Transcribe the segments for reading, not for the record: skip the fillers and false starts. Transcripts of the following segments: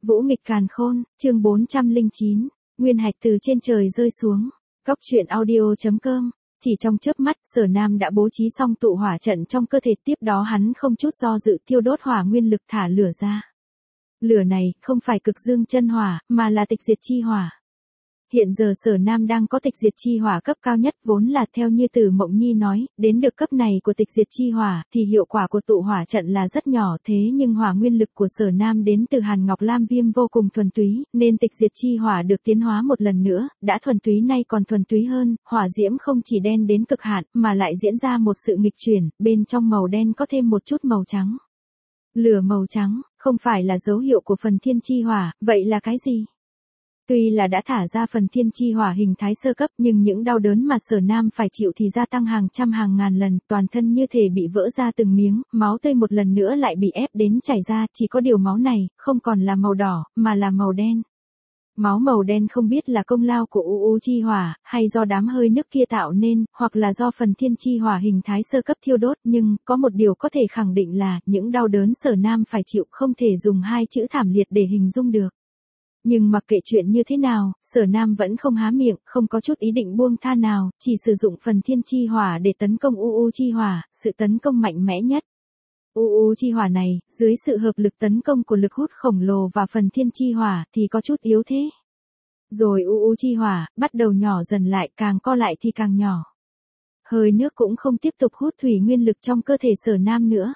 Vũ nghịch càn khôn, chương 409, nguyên hạch từ trên trời rơi xuống. Góc truyện audio.com. Chỉ trong chớp mắt, Sở Nam đã bố trí xong tụ hỏa trận trong cơ thể, tiếp đó hắn không chút do dự thiêu đốt hỏa nguyên lực thả lửa ra. Lửa này không phải cực dương chân hỏa, mà là tịch diệt chi hỏa. Hiện giờ Sở Nam đang có tịch diệt chi hỏa cấp cao nhất, vốn là theo như Từ Mộng Nhi nói, đến được cấp này của tịch diệt chi hỏa thì hiệu quả của tụ hỏa trận là rất nhỏ, thế nhưng hỏa nguyên lực của Sở Nam đến từ Hàn Ngọc Lam Viêm vô cùng thuần túy, nên tịch diệt chi hỏa được tiến hóa một lần nữa, đã thuần túy nay còn thuần túy hơn, hỏa diễm không chỉ đen đến cực hạn mà lại diễn ra một sự nghịch chuyển, bên trong màu đen có thêm một chút màu trắng. Lửa màu trắng không phải là dấu hiệu của phần thiên chi hỏa, vậy là cái gì? Tuy là đã thả ra phần thiên chi hỏa hình thái sơ cấp, nhưng những đau đớn mà Sở Nam phải chịu thì gia tăng hàng trăm hàng ngàn lần, toàn thân như thể bị vỡ ra từng miếng, máu tươi một lần nữa lại bị ép đến chảy ra, chỉ có điều máu này không còn là màu đỏ, mà là màu đen. Máu màu đen không biết là công lao của UU chi hỏa, hay do đám hơi nước kia tạo nên, hoặc là do phần thiên chi hỏa hình thái sơ cấp thiêu đốt, nhưng có một điều có thể khẳng định là những đau đớn Sở Nam phải chịu không thể dùng hai chữ thảm liệt để hình dung được. Nhưng mặc kệ chuyện như thế nào, Sở Nam vẫn không há miệng, không có chút ý định buông tha nào, chỉ sử dụng phần thiên chi hỏa để tấn công UU chi hỏa, sự tấn công mạnh mẽ nhất. UU chi hỏa này, dưới sự hợp lực tấn công của lực hút khổng lồ và phần thiên chi hỏa thì có chút yếu thế. Rồi UU chi hỏa bắt đầu nhỏ dần lại, càng co lại thì càng nhỏ. Hơi nước cũng không tiếp tục hút thủy nguyên lực trong cơ thể Sở Nam nữa.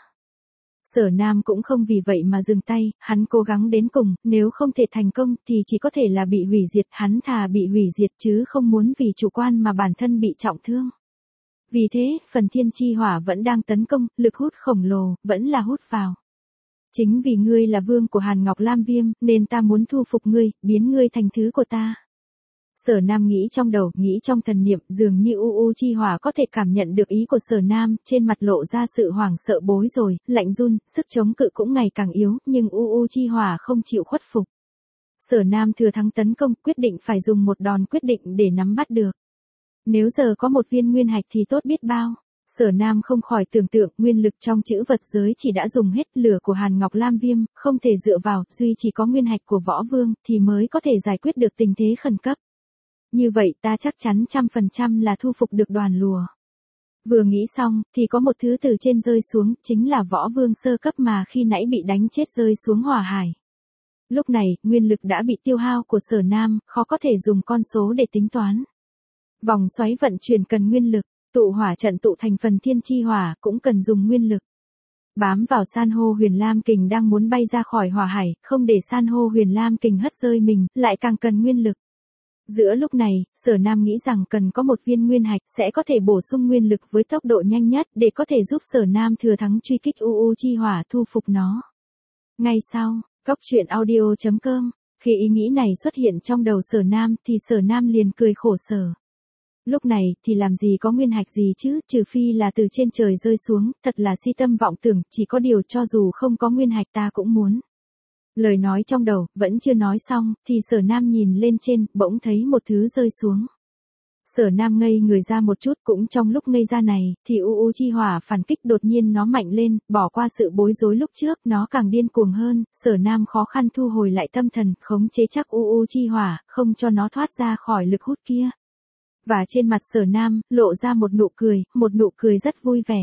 Sở Nam cũng không vì vậy mà dừng tay, hắn cố gắng đến cùng, nếu không thể thành công thì chỉ có thể là bị hủy diệt, hắn thà bị hủy diệt chứ không muốn vì chủ quan mà bản thân bị trọng thương. Vì thế, phần thiên chi hỏa vẫn đang tấn công, lực hút khổng lồ, vẫn là hút vào. Chính vì ngươi là vương của Hàn Ngọc Lam Viêm, nên ta muốn thu phục ngươi, biến ngươi thành thứ của ta. Sở Nam nghĩ trong đầu, nghĩ trong thần niệm, dường như UU chi hỏa có thể cảm nhận được ý của Sở Nam, trên mặt lộ ra sự hoảng sợ bối rồi, lạnh run, sức chống cự cũng ngày càng yếu, nhưng UU chi hỏa không chịu khuất phục. Sở Nam thừa thắng tấn công, quyết định phải dùng một đòn quyết định để nắm bắt được. Nếu giờ có một viên nguyên hạch thì tốt biết bao. Sở Nam không khỏi tưởng tượng, nguyên lực trong chữ vật giới chỉ đã dùng hết, lửa của Hàn Ngọc Lam Viêm không thể dựa vào, duy chỉ có nguyên hạch của Võ Vương thì mới có thể giải quyết được tình thế khẩn cấp. Như vậy ta chắc chắn 100% là thu phục được Đoàn Lùa. Vừa nghĩ xong, thì có một thứ từ trên rơi xuống, chính là Võ Vương sơ cấp mà khi nãy bị đánh chết rơi xuống hỏa hải. Lúc này, nguyên lực đã bị tiêu hao của Sở Nam, khó có thể dùng con số để tính toán. Vòng xoáy vận chuyển cần nguyên lực, tụ hỏa trận tụ thành phần thiên chi hỏa cũng cần dùng nguyên lực. Bám vào san hô Huyền Lam Kình đang muốn bay ra khỏi hỏa hải, không để san hô Huyền Lam Kình hất rơi mình, lại càng cần nguyên lực. Giữa lúc này, Sở Nam nghĩ rằng cần có một viên nguyên hạch sẽ có thể bổ sung nguyên lực với tốc độ nhanh nhất để có thể giúp Sở Nam thừa thắng truy kích UU chi hỏa, thu phục nó. Ngay sau, góc truyện audio.com, khi ý nghĩ này xuất hiện trong đầu Sở Nam thì Sở Nam liền cười khổ sở. Lúc này thì làm gì có nguyên hạch gì chứ, trừ phi là từ trên trời rơi xuống, thật là si tâm vọng tưởng, chỉ có điều cho dù không có nguyên hạch ta cũng muốn. Lời nói trong đầu, vẫn chưa nói xong, thì Sở Nam nhìn lên trên, bỗng thấy một thứ rơi xuống. Sở Nam ngây người ra một chút, cũng trong lúc ngây ra này, thì UU chi hỏa phản kích đột nhiên nó mạnh lên, bỏ qua sự bối rối lúc trước, nó càng điên cuồng hơn, Sở Nam khó khăn thu hồi lại tâm thần, khống chế chắc UU chi hỏa, không cho nó thoát ra khỏi lực hút kia. Và trên mặt Sở Nam, lộ ra một nụ cười rất vui vẻ.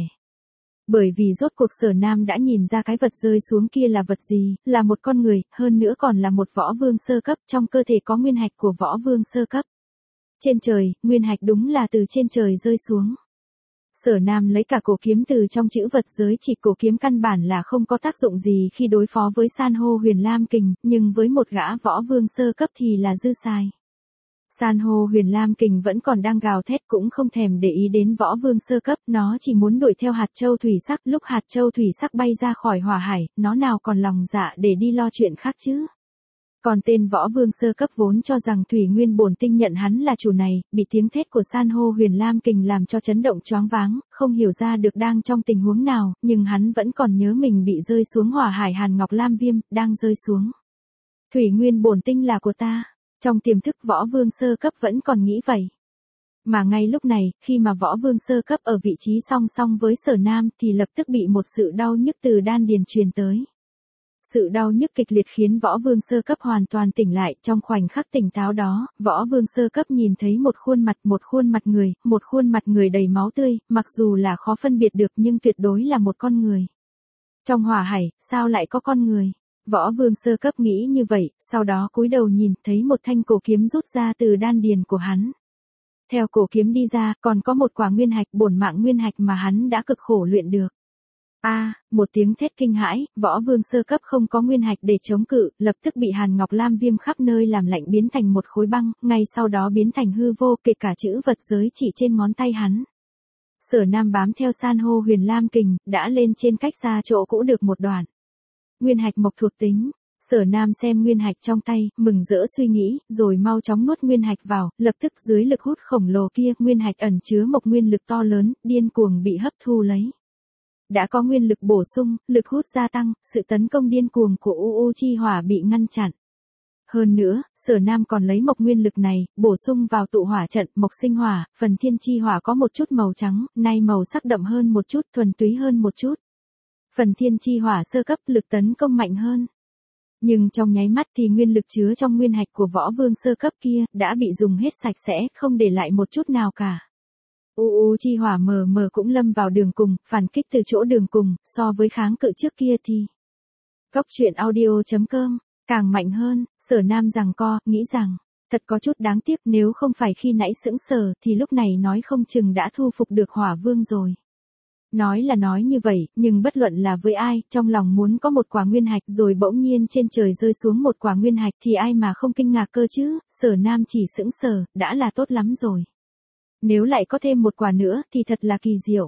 Bởi vì rốt cuộc Sở Nam đã nhìn ra cái vật rơi xuống kia là vật gì, là một con người, hơn nữa còn là một võ vương sơ cấp, trong cơ thể có nguyên hạch của võ vương sơ cấp. Trên trời, nguyên hạch đúng là từ trên trời rơi xuống. Sở Nam lấy cả cổ kiếm từ trong chữ vật giới chỉ, cổ kiếm căn bản là không có tác dụng gì khi đối phó với san hô Huyền Lam Kình, nhưng với một gã võ vương sơ cấp thì là dư xài. San hô Huyền Lam Kình vẫn còn đang gào thét, cũng không thèm để ý đến võ vương sơ cấp, nó chỉ muốn đuổi theo hạt châu thủy sắc, lúc hạt châu thủy sắc bay ra khỏi hỏa hải, nó nào còn lòng dạ để đi lo chuyện khác chứ. Còn tên võ vương sơ cấp vốn cho rằng thủy nguyên bổn tinh nhận hắn là chủ này, bị tiếng thét của san hô Huyền Lam Kình làm cho chấn động choáng váng, không hiểu ra được đang trong tình huống nào, nhưng hắn vẫn còn nhớ mình bị rơi xuống hỏa hải Hàn Ngọc Lam Viêm, đang rơi xuống. Thủy nguyên bổn tinh là của ta. Trong tiềm thức võ vương sơ cấp vẫn còn nghĩ vậy. Mà ngay lúc này, khi mà võ vương sơ cấp ở vị trí song song với Sở Nam thì lập tức bị một sự đau nhức từ đan điền truyền tới. Sự đau nhức kịch liệt khiến Võ Vương sơ cấp hoàn toàn tỉnh lại, trong khoảnh khắc tỉnh táo đó, Võ Vương sơ cấp nhìn thấy một khuôn mặt người đầy máu tươi, mặc dù là khó phân biệt được nhưng tuyệt đối là một con người. Trong hỏa hải, sao lại có con người? Võ Vương sơ cấp nghĩ như vậy, sau đó cúi đầu nhìn, thấy một thanh cổ kiếm rút ra từ đan điền của hắn. Theo cổ kiếm đi ra, còn có một quả nguyên hạch, bổn mạng nguyên hạch mà hắn đã cực khổ luyện được. Một tiếng thét kinh hãi, Võ Vương sơ cấp không có nguyên hạch để chống cự, lập tức bị Hàn Ngọc Lam viêm khắp nơi làm lạnh biến thành một khối băng, ngay sau đó biến thành hư vô, kể cả chữ vật giới chỉ trên ngón tay hắn. Sở Nam bám theo san hô huyền lam kình, đã lên trên cách xa chỗ cũ được một đoạn. Nguyên hạch mộc thuộc tính. Sở Nam xem nguyên hạch trong tay, mừng rỡ suy nghĩ, rồi mau chóng nuốt nguyên hạch vào, lập tức dưới lực hút khổng lồ kia, nguyên hạch ẩn chứa mộc nguyên lực to lớn, điên cuồng bị hấp thu lấy. Đã có nguyên lực bổ sung, lực hút gia tăng, sự tấn công điên cuồng của UU chi hỏa bị ngăn chặn. Hơn nữa, Sở Nam còn lấy mộc nguyên lực này, bổ sung vào tụ hỏa trận, mộc sinh hỏa, phần thiên chi hỏa có một chút màu trắng, nay màu sắc đậm hơn một chút, thuần túy hơn một chút. Phần thiên chi hỏa sơ cấp lực tấn công mạnh hơn. Nhưng trong nháy mắt thì nguyên lực chứa trong nguyên hạch của Võ Vương sơ cấp kia, đã bị dùng hết sạch sẽ, không để lại một chút nào cả. UU chi hỏa mờ mờ cũng lâm vào đường cùng, phản kích từ chỗ đường cùng, so với kháng cự trước kia thì. Góc truyện audio.com, càng mạnh hơn, Sở Nam giằng co, nghĩ rằng, thật có chút đáng tiếc, nếu không phải khi nãy sững sờ thì lúc này nói không chừng đã thu phục được Hỏa Vương rồi. Nói là nói như vậy, nhưng bất luận là với ai, trong lòng muốn có một quả nguyên hạch rồi bỗng nhiên trên trời rơi xuống một quả nguyên hạch thì ai mà không kinh ngạc cơ chứ, Sở Nam chỉ sững sờ, đã là tốt lắm rồi. Nếu lại có thêm một quả nữa thì thật là kỳ diệu.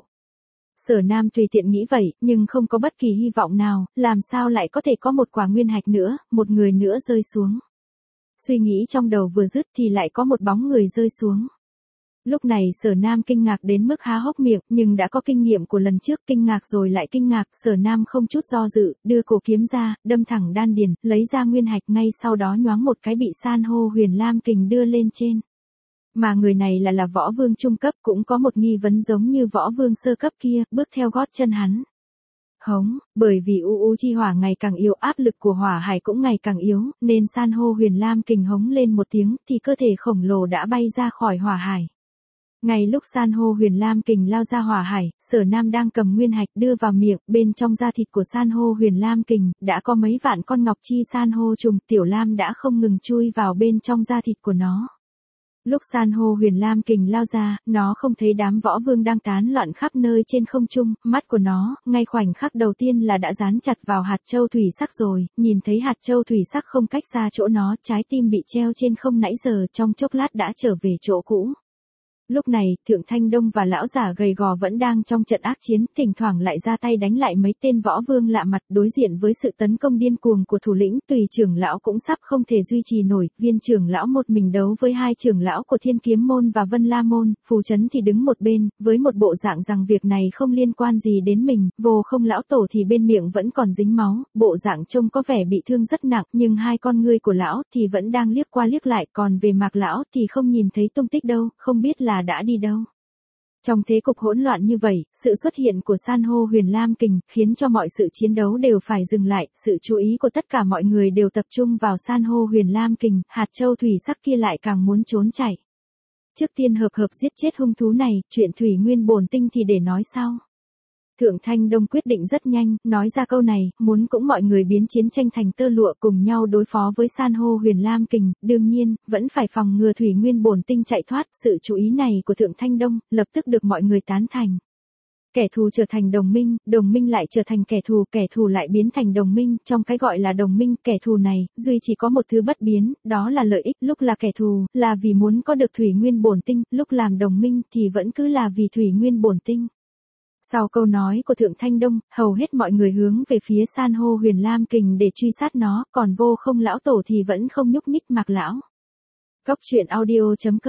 Sở Nam tùy tiện nghĩ vậy, nhưng không có bất kỳ hy vọng nào, làm sao lại có thể có một quả nguyên hạch nữa, một người nữa rơi xuống. Suy nghĩ trong đầu vừa dứt thì lại có một bóng người rơi xuống. Lúc này Sở Nam kinh ngạc đến mức há hốc miệng, nhưng đã có kinh nghiệm của lần trước, kinh ngạc rồi lại kinh ngạc, Sở Nam không chút do dự, đưa cổ kiếm ra, đâm thẳng đan điền, lấy ra nguyên hạch, ngay sau đó nhoáng một cái bị san hô huyền lam kình đưa lên trên. Mà người này là Võ Vương trung cấp, cũng có một nghi vấn giống như Võ Vương sơ cấp kia, bước theo gót chân hắn. Hống, bởi vì UU chi hỏa ngày càng yếu, áp lực của hỏa hải cũng ngày càng yếu, nên san hô huyền lam kình hống lên một tiếng, thì cơ thể khổng lồ đã bay ra khỏi hỏa hải. Ngay lúc san hô huyền lam kình lao ra hỏa hải, Sở Nam đang cầm nguyên hạch đưa vào miệng, bên trong da thịt của san hô huyền lam kình, đã có mấy vạn con ngọc chi san hô trùng, tiểu lam đã không ngừng chui vào bên trong da thịt của nó. Lúc san hô huyền lam kình lao ra, nó không thấy đám võ vương đang tán loạn khắp nơi trên không trung, mắt của nó, ngay khoảnh khắc đầu tiên là đã dán chặt vào hạt châu thủy sắc rồi, nhìn thấy hạt châu thủy sắc không cách xa chỗ nó, trái tim bị treo trên không nãy giờ trong chốc lát đã trở về chỗ cũ. Lúc này, Thượng Thanh Đông và lão giả gầy gò vẫn đang trong trận ác chiến, thỉnh thoảng lại ra tay đánh lại mấy tên võ vương lạ mặt, đối diện với sự tấn công điên cuồng của thủ lĩnh, Tùy trưởng lão cũng sắp không thể duy trì nổi, Viên trưởng lão một mình đấu với hai trưởng lão của Thiên Kiếm môn và Vân La môn, Phù Chấn thì đứng một bên, với một bộ dạng rằng việc này không liên quan gì đến mình, Vô Không lão tổ thì bên miệng vẫn còn dính máu, bộ dạng trông có vẻ bị thương rất nặng, nhưng hai con ngươi của lão thì vẫn đang liếc qua liếc lại, còn về Mạc lão thì không nhìn thấy tung tích đâu, không biết là đã đi đâu. Trong thế cục hỗn loạn như vậy, sự xuất hiện của san hô huyền lam kình khiến cho mọi sự chiến đấu đều phải dừng lại, sự chú ý của tất cả mọi người đều tập trung vào san hô huyền lam kình, hạt châu thủy sắc kia lại càng muốn trốn chạy. Trước tiên hợp giết chết hung thú này, chuyện thủy nguyên bổn tinh thì để nói sau. Thượng Thanh Đông quyết định rất nhanh, nói ra câu này, muốn cũng mọi người biến chiến tranh thành tơ lụa cùng nhau đối phó với san hô huyền lam kình, đương nhiên, vẫn phải phòng ngừa thủy nguyên bổn tinh chạy thoát, sự chú ý này của Thượng Thanh Đông, lập tức được mọi người tán thành. Kẻ thù trở thành đồng minh lại trở thành kẻ thù lại biến thành đồng minh, trong cái gọi là đồng minh, kẻ thù này, duy chỉ có một thứ bất biến, đó là lợi ích, lúc là kẻ thù, là vì muốn có được thủy nguyên bổn tinh, lúc làm đồng minh thì vẫn cứ là vì thủy nguyên bổn tinh. Sau câu nói của Thượng Thanh Đông, hầu hết mọi người hướng về phía san hô huyền lam kình để truy sát nó, còn Vô Không lão tổ thì vẫn không nhúc nhích Mạc lão. Góc truyện audio.com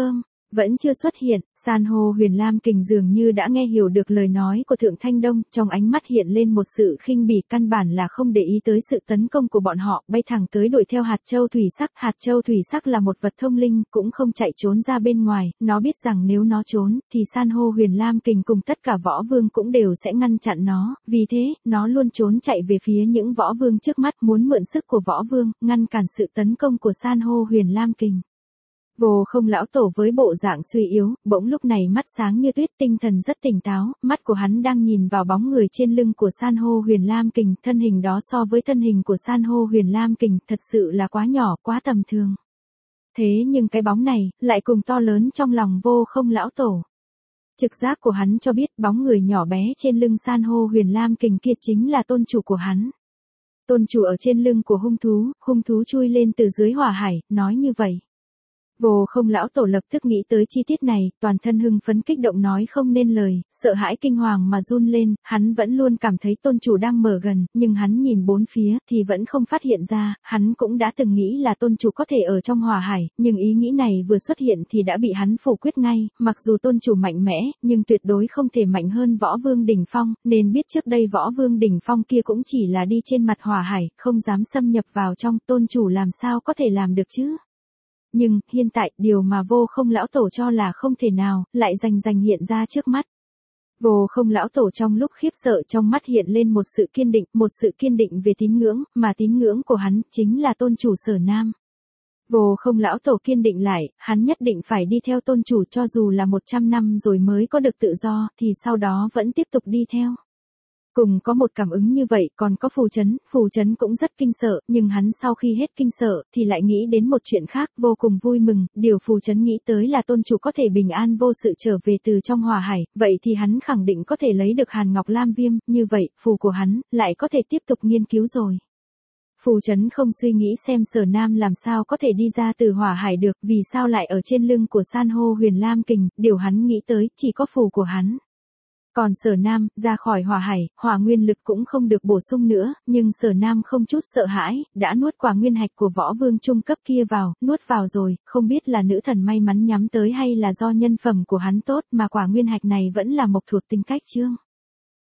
vẫn chưa xuất hiện, san hô Huyền Lam Kình dường như đã nghe hiểu được lời nói của Thượng Thanh Đông, trong ánh mắt hiện lên một sự khinh bỉ, căn bản là không để ý tới sự tấn công của bọn họ, bay thẳng tới đuổi theo hạt châu thủy sắc. Hạt châu thủy sắc là một vật thông linh, cũng không chạy trốn ra bên ngoài, nó biết rằng nếu nó trốn, thì san hô Huyền Lam Kình cùng tất cả võ vương cũng đều sẽ ngăn chặn nó, vì thế, nó luôn trốn chạy về phía những võ vương trước mắt, muốn mượn sức của võ vương, ngăn cản sự tấn công của san hô Huyền Lam Kình. Vô Không lão tổ với bộ dạng suy yếu, bỗng lúc này mắt sáng như tuyết, tinh thần rất tỉnh táo, mắt của hắn đang nhìn vào bóng người trên lưng của san hô Huyền Lam Kình, thân hình đó so với thân hình của san hô Huyền Lam Kình thật sự là quá nhỏ, quá tầm thường. Thế nhưng cái bóng này, lại cùng to lớn trong lòng Vô Không lão tổ. Trực giác của hắn cho biết bóng người nhỏ bé trên lưng san hô Huyền Lam Kình kia chính là tôn chủ của hắn. Tôn chủ ở trên lưng của hung thú chui lên từ dưới hỏa hải, nói như vậy. Vô Không lão tổ lập tức nghĩ tới chi tiết này, toàn thân hưng phấn kích động nói không nên lời, sợ hãi kinh hoàng mà run lên, hắn vẫn luôn cảm thấy tôn chủ đang mở gần, nhưng hắn nhìn bốn phía thì vẫn không phát hiện ra, hắn cũng đã từng nghĩ là tôn chủ có thể ở trong hỏa hải, nhưng ý nghĩ này vừa xuất hiện thì đã bị hắn phủ quyết ngay, mặc dù tôn chủ mạnh mẽ, nhưng tuyệt đối không thể mạnh hơn võ vương đỉnh phong, nên biết trước đây võ vương đỉnh phong kia cũng chỉ là đi trên mặt hỏa hải, không dám xâm nhập vào trong, tôn chủ làm sao có thể làm được chứ? Nhưng, hiện tại, điều mà Vô Không lão tổ cho là không thể nào, lại rành hiện ra trước mắt. Vô Không lão tổ trong lúc khiếp sợ trong mắt hiện lên một sự kiên định về tín ngưỡng, mà tín ngưỡng của hắn, chính là tôn chủ Sở Nam. Vô Không lão tổ kiên định lại, hắn nhất định phải đi theo tôn chủ cho dù là 100 năm rồi mới có được tự do, thì sau đó vẫn tiếp tục đi theo. Cùng có một cảm ứng như vậy còn có Phù Chấn cũng rất kinh sợ, nhưng hắn sau khi hết kinh sợ, thì lại nghĩ đến một chuyện khác, vô cùng vui mừng, điều Phù Chấn nghĩ tới là tôn chủ có thể bình an vô sự trở về từ trong hỏa hải, vậy thì hắn khẳng định có thể lấy được Hàn Ngọc Lam Viêm, như vậy, phù của hắn, lại có thể tiếp tục nghiên cứu rồi. Phù Chấn không suy nghĩ xem Sở Nam làm sao có thể đi ra từ hỏa hải được, vì sao lại ở trên lưng của san hô Huyền Lam Kình, điều hắn nghĩ tới, chỉ có phù của hắn. Còn Sở Nam, ra khỏi hỏa hải, hỏa nguyên lực cũng không được bổ sung nữa, nhưng Sở Nam không chút sợ hãi, đã nuốt quả nguyên hạch của võ vương trung cấp kia vào, nuốt vào rồi, không biết là nữ thần may mắn nhắm tới hay là do nhân phẩm của hắn tốt mà quả nguyên hạch này vẫn là mộc thuộc tinh cách chương.